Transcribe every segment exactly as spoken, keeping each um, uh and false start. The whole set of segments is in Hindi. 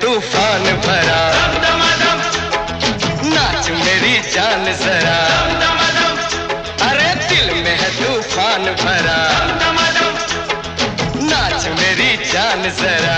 तूफान भरा, नाच मेरी जान जरा, अरे दिल में है तूफान भरा, नाच मेरी जान जरा।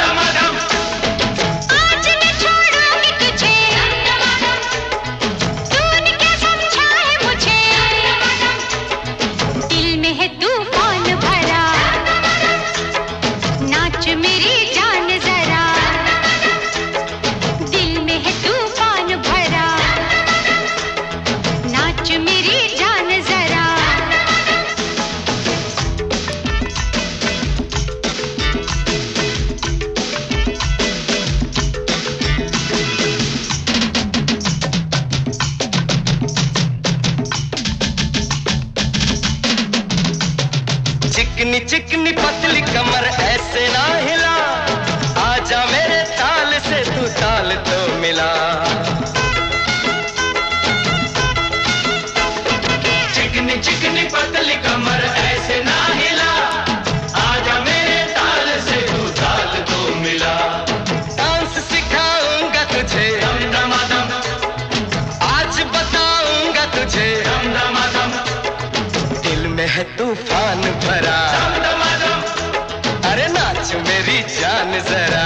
चिकनी चिकनी पतली कमर ऐसे ना हिला, आजा मेरे ताल से तू ताल तो मिला। चिकनी चिकनी पतली कमर ऐसे ना हिला, आजा मेरे ताल से तू ताल तो मिला। डांस सिखाऊंगा तुझे दम दमा दम, आज बताऊंगा तुझे दम दमा दम। दिल में है तूफान भरा, अरे नाच मेरी जान जरा,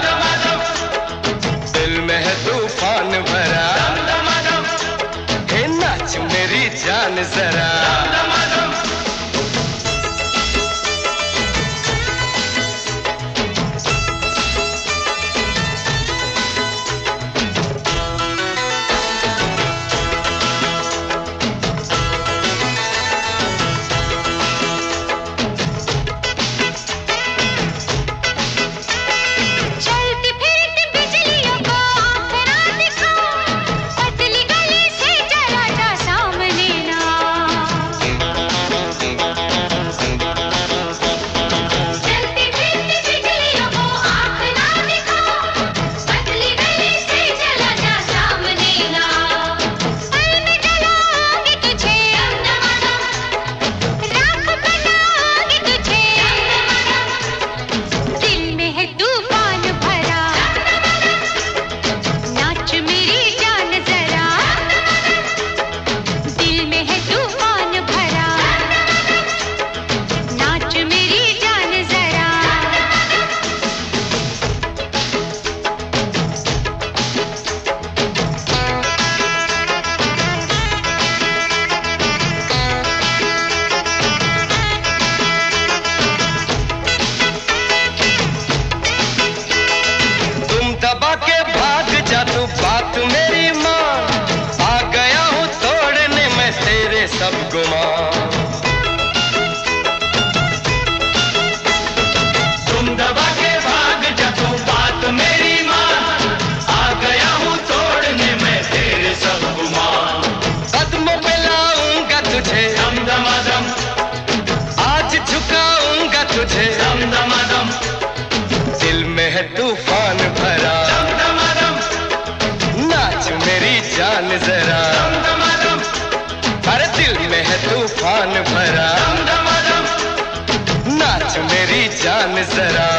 दिल में है तूफान भरा, हे नाच मेरी जान जरा। बात मेरी माँ, आ गया हूँ तोड़ने मैं तेरे सब गुमान। तुम दबा के भाग जा तू बात मेरी माँ, आ गया हूँ तोड़ने मैं तेरे सब गुमान। कदमों पे लाऊंगा तुझे दम दमा दम, आज झुकाऊंगा तुझे दम दमा दम। दिल में है तूफान भरा, मेरी जान जरा, हर दिल में है तूफान भरा, नाच मेरी जान जरा।